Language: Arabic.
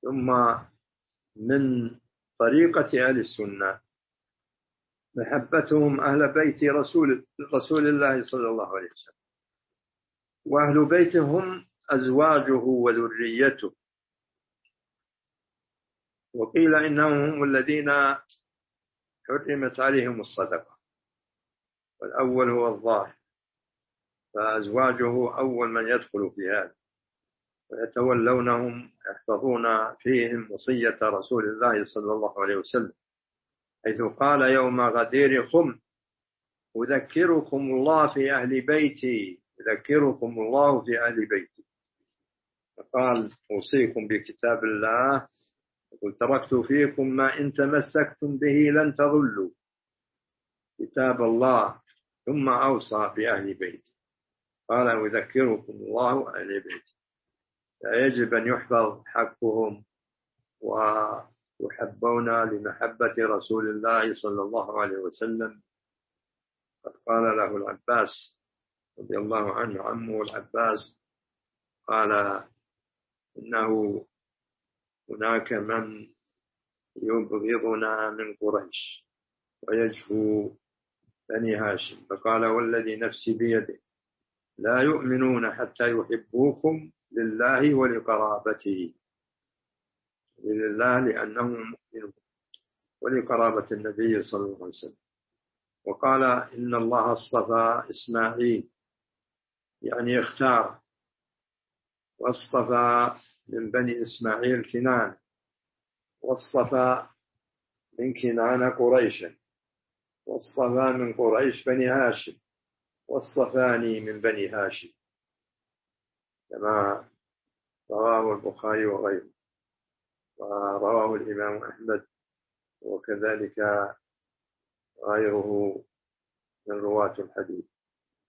ثم من طريقة أهل السنة محبتهم أهل بيت رسول الله صلى الله عليه وسلم، وأهل بيته هم أزواجه وذريته. وقيل إنهم هم الذين حرمت عليهم الصدقة، والأول هو الظاهر، فأزواجه أول من يدخل في هذا، ويتولونهم يحفظون فيهم وصية رسول الله صلى الله عليه وسلم، حيث قال يوم غدير خم أذكركم الله في أهل بيتي، أذكركم الله في أهل بيتي. فقال أوصيكم بكتاب الله، قل تركت فيكم ما إن تمسكتم به لن تضلوا، كتاب الله. ثم أوصى بأهل بيتي، قال أذكركم الله أهل بيتي. فيجب أن يحفظ حقهم ويحبون لمحبة رسول الله صلى الله عليه وسلم. قد قال له العباس رضي الله عنه، عمه العباس، قال إنه هناك من يبغضنا من قريش ويجفو بني هاشم، فقال والذي نفسي بيده لا يؤمنون حتى يحبوكم لله ولقرابته، لله لأنهم مؤمنون، ولقرابة النبي صلى الله عليه وسلم. وقال إن الله اصطفى إسماعيل، يعني اختار، واصطفى من بني إسماعيل كنان، واصطفى من كنان قريشا، واصطفى من قريش بني هاشم، واصطفاني من بني هاشم، كما رواه البخاري وغيره، ورواه الإمام أحمد وكذلك غيره من رواة الحديث.